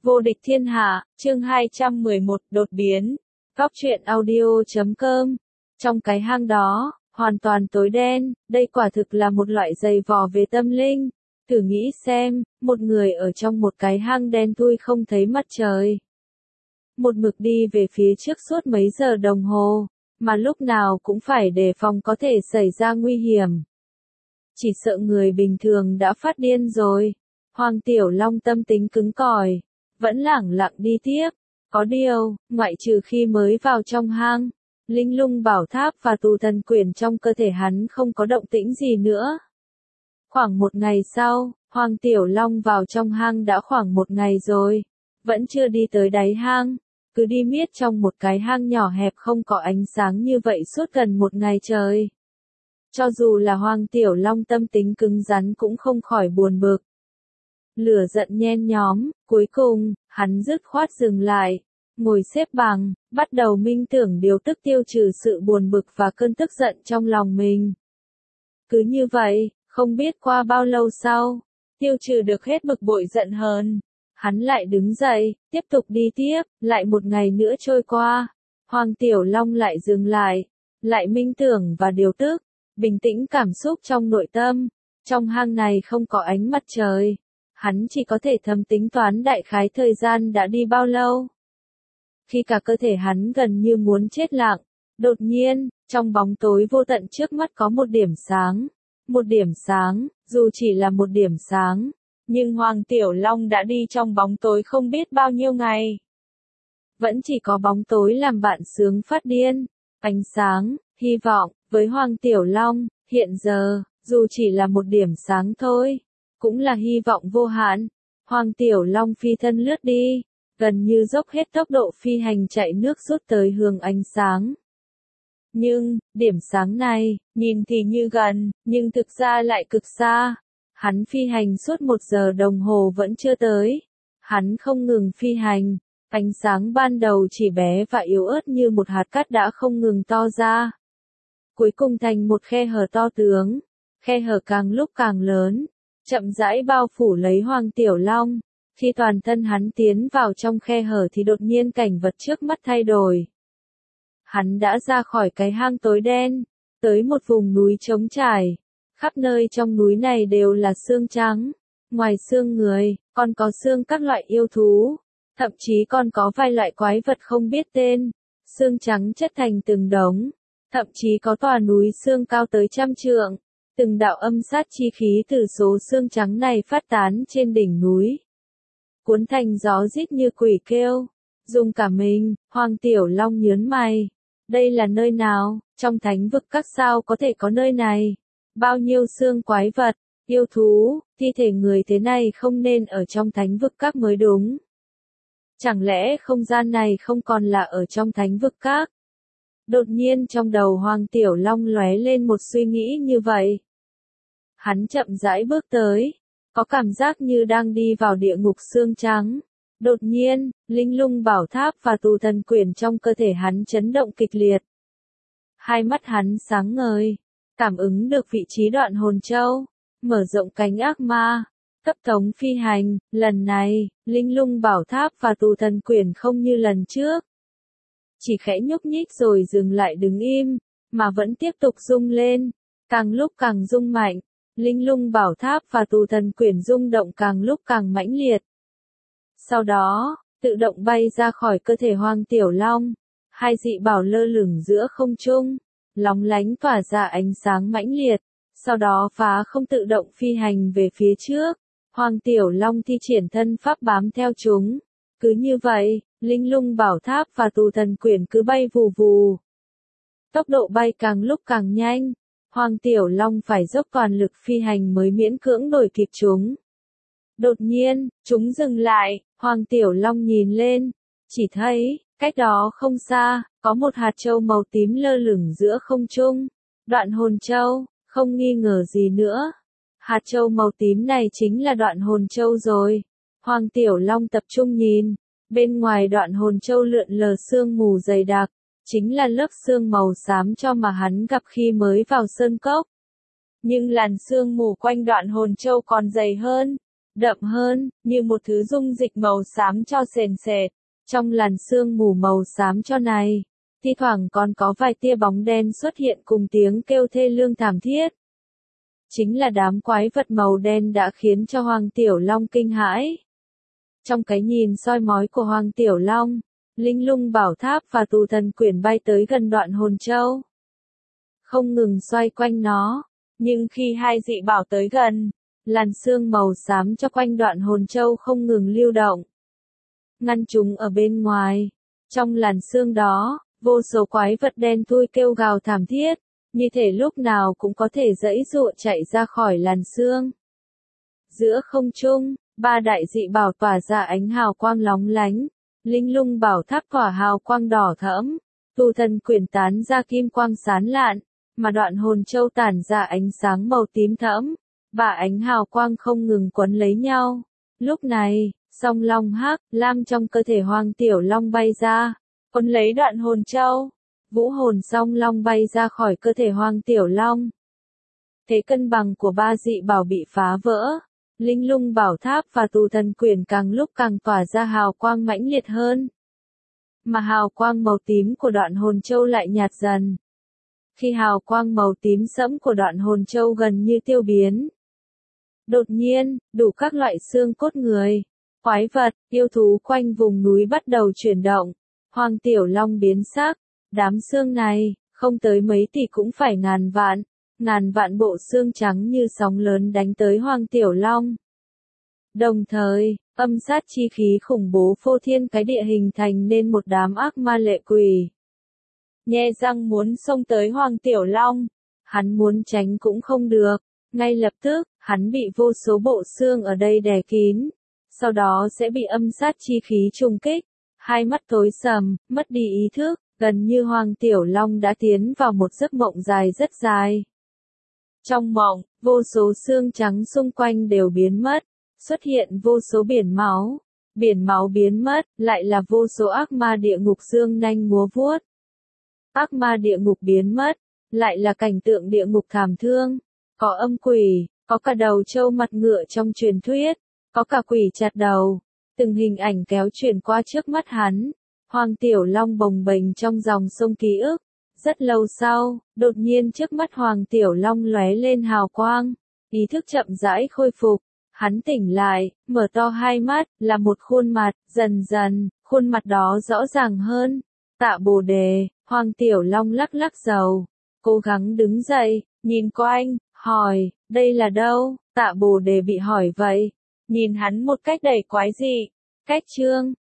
Vô địch thiên hạ, chương 211, đột biến. Góc truyện audio.com. Trong cái hang đó, hoàn toàn tối đen, đây quả thực là một loại giày vò về tâm linh. Thử nghĩ xem, một người ở trong một cái hang đen thui không thấy mặt trời. Một mực đi về phía trước suốt mấy giờ đồng hồ, mà lúc nào cũng phải đề phòng có thể xảy ra nguy hiểm. Chỉ sợ người bình thường đã phát điên rồi. Hoàng Tiểu Long tâm tính cứng cỏi, vẫn lẳng lặng đi tiếp. Có điều, ngoại trừ khi mới vào trong hang, linh lung bảo tháp và tù thần quyển trong cơ thể hắn không có động tĩnh gì nữa. Khoảng một ngày sau, Hoàng Tiểu Long vào trong hang đã khoảng một ngày rồi, vẫn chưa đi tới đáy hang, cứ đi miết trong một cái hang nhỏ hẹp không có ánh sáng như vậy suốt gần một ngày trời. Cho dù là Hoàng Tiểu Long tâm tính cứng rắn cũng không khỏi buồn bực. Lửa giận nhen nhóm, cuối cùng, hắn dứt khoát dừng lại, ngồi xếp bằng, bắt đầu minh tưởng điều tức tiêu trừ sự buồn bực và cơn tức giận trong lòng mình. Cứ như vậy, không biết qua bao lâu sau, tiêu trừ được hết bực bội giận hờn, hắn lại đứng dậy, tiếp tục đi tiếp, lại một ngày nữa trôi qua, Hoàng Tiểu Long lại dừng lại minh tưởng và điều tức, bình tĩnh cảm xúc trong nội tâm, trong hang này không có ánh mặt trời. Hắn chỉ có thể thầm tính toán đại khái thời gian đã đi bao lâu. Khi cả cơ thể hắn gần như muốn chết lặng, đột nhiên, trong bóng tối vô tận trước mắt có một điểm sáng. Một điểm sáng, dù chỉ là một điểm sáng, nhưng Hoàng Tiểu Long đã đi trong bóng tối không biết bao nhiêu ngày. Vẫn chỉ có bóng tối làm bạn sướng phát điên, ánh sáng, hy vọng, với Hoàng Tiểu Long, hiện giờ, dù chỉ là một điểm sáng thôi. Cũng là hy vọng vô hạn. Hoàng Tiểu Long phi thân lướt đi, gần như dốc hết tốc độ phi hành chạy nước rút tới hướng ánh sáng. Nhưng, điểm sáng này, nhìn thì như gần, nhưng thực ra lại cực xa. Hắn phi hành suốt 1 giờ đồng hồ vẫn chưa tới. Hắn không ngừng phi hành, ánh sáng ban đầu chỉ bé và yếu ớt như một hạt cát đã không ngừng to ra. Cuối cùng thành một khe hở to tướng, khe hở càng lúc càng lớn. Chậm rãi bao phủ lấy Hoàng Tiểu Long, khi toàn thân hắn tiến vào trong khe hở thì đột nhiên cảnh vật trước mắt thay đổi. Hắn đã ra khỏi cái hang tối đen, tới một vùng núi trống trải, khắp nơi trong núi này đều là xương trắng, ngoài xương người, còn có xương các loại yêu thú, thậm chí còn có vài loại quái vật không biết tên, xương trắng chất thành từng đống, thậm chí có tòa núi xương cao tới 100 trượng. Từng đạo âm sát chi khí từ số xương trắng này phát tán trên đỉnh núi. Cuốn thành gió rít như quỷ kêu. Dùng cả mình, Hoàng Tiểu Long nhớn mày. Đây là nơi nào? Trong thánh vực các sao có thể có nơi này? Bao nhiêu xương quái vật, yêu thú, thi thể người thế này không nên ở trong thánh vực các mới đúng. Chẳng lẽ không gian này không còn là ở trong thánh vực các? Đột nhiên trong đầu Hoàng Tiểu Long lóe lên một suy nghĩ như vậy. Hắn chậm rãi bước tới, có cảm giác như đang đi vào địa ngục xương trắng. Đột nhiên, linh lung bảo tháp và tù thần quyển trong cơ thể hắn chấn động kịch liệt. Hai mắt hắn sáng ngời, cảm ứng được vị trí đoạn hồn châu, mở rộng cánh ác ma, cấp tốc phi hành. Lần này, linh lung bảo tháp và tù thần quyển không như lần trước. Chỉ khẽ nhúc nhích rồi dừng lại đứng im, mà vẫn tiếp tục rung lên, càng lúc càng rung mạnh. Linh lung bảo tháp và tù thần quyển rung động càng lúc càng mãnh liệt. Sau đó, tự động bay ra khỏi cơ thể Hoàng Tiểu Long. Hai dị bảo lơ lửng giữa không trung, lóng lánh tỏa ra ánh sáng mãnh liệt. Sau đó phá không tự động phi hành về phía trước. Hoàng Tiểu Long thi triển thân pháp bám theo chúng. Cứ như vậy, linh lung bảo tháp và tù thần quyển cứ bay vù vù. Tốc độ bay càng lúc càng nhanh. Hoàng Tiểu Long phải dốc toàn lực phi hành mới miễn cưỡng đuổi kịp chúng. Đột nhiên, chúng dừng lại, Hoàng Tiểu Long nhìn lên, chỉ thấy, cách đó không xa, có một hạt châu màu tím lơ lửng giữa không trung. Đoạn hồn châu, không nghi ngờ gì nữa. Hạt châu màu tím này chính là đoạn hồn châu rồi. Hoàng Tiểu Long tập trung nhìn, bên ngoài đoạn hồn châu lượn lờ sương mù dày đặc. Chính là lớp sương màu xám cho mà hắn gặp khi mới vào sơn cốc. Nhưng làn sương mù quanh đoạn hồn châu còn dày hơn, đậm hơn, như một thứ dung dịch màu xám cho sền sệt. Trong làn sương mù màu xám cho này, thi thoảng còn có vài tia bóng đen xuất hiện cùng tiếng kêu thê lương thảm thiết. Chính là đám quái vật màu đen đã khiến cho Hoàng Tiểu Long kinh hãi. Trong cái nhìn soi mói của Hoàng Tiểu Long, Linh Lung Bảo Tháp và Tù Thần Quyển bay tới gần Đoạn Hồn Châu, không ngừng xoay quanh nó, nhưng khi hai dị bảo tới gần, làn sương màu xám cho quanh Đoạn Hồn Châu không ngừng lưu động, ngăn chúng ở bên ngoài. Trong làn sương đó, vô số quái vật đen thui kêu gào thảm thiết, như thể lúc nào cũng có thể giãy giụa chạy ra khỏi làn sương. Giữa không trung, ba đại dị bảo tỏa ra ánh hào quang lóng lánh, Linh Lung Bảo Tháp tỏa hào quang đỏ thẫm, Tù Thần Quyển tán ra kim quang sáng lạn, mà Đoạn Hồn Châu tản ra ánh sáng màu tím thẫm, và ánh hào quang không ngừng quấn lấy nhau. Lúc này, song long hắc, lam trong cơ thể Hoàng Tiểu Long bay ra, quấn lấy Đoạn Hồn Châu. Vũ hồn song long bay ra khỏi cơ thể Hoàng Tiểu Long. Thế cân bằng của ba dị bảo bị phá vỡ. Linh Lung Bảo Tháp và Tù Thần Quyển càng lúc càng tỏa ra hào quang mãnh liệt hơn. Mà hào quang màu tím của Đoạn Hồn Châu lại nhạt dần. Khi hào quang màu tím sẫm của Đoạn Hồn Châu gần như tiêu biến, đột nhiên, đủ các loại xương cốt người, quái vật, yêu thú quanh vùng núi bắt đầu chuyển động. Hoàng Tiểu Long biến sắc. Đám xương này, không tới mấy tỷ cũng phải ngàn vạn bộ xương trắng như sóng lớn đánh tới Hoàng Tiểu Long. Đồng thời, âm sát chi khí khủng bố phô thiên cái địa hình thành nên một đám ác ma lệ quỷ. Nhe răng muốn xông tới Hoàng Tiểu Long, hắn muốn tránh cũng không được, ngay lập tức, hắn bị vô số bộ xương ở đây đè kín, sau đó sẽ bị âm sát chi khí trùng kích, hai mắt tối sầm, mất đi ý thức. Gần như Hoàng Tiểu Long đã tiến vào một giấc mộng dài rất dài. Trong mộng, vô số xương trắng xung quanh đều biến mất, xuất hiện vô số biển máu biến mất, lại là vô số ác ma địa ngục dương nanh múa vuốt. Ác ma địa ngục biến mất, lại là cảnh tượng địa ngục thảm thương, có âm quỷ, có cả đầu trâu mặt ngựa trong truyền thuyết, có cả quỷ chặt đầu, từng hình ảnh kéo chuyển qua trước mắt hắn. Hoàng Tiểu Long bồng bềnh trong dòng sông ký ức. Rất lâu sau, đột nhiên trước mắt Hoàng Tiểu Long lóe lên hào quang, ý thức chậm rãi khôi phục. Hắn tỉnh lại, mở to hai mắt, là một khuôn mặt, dần dần, khuôn mặt đó rõ ràng hơn. Tạ Bồ Đề, Hoàng Tiểu Long lắc lắc đầu, cố gắng đứng dậy, nhìn quanh, hỏi, đây là đâu? Tạ Bồ Đề bị hỏi vậy, nhìn hắn một cách đầy quái dị. Cách chương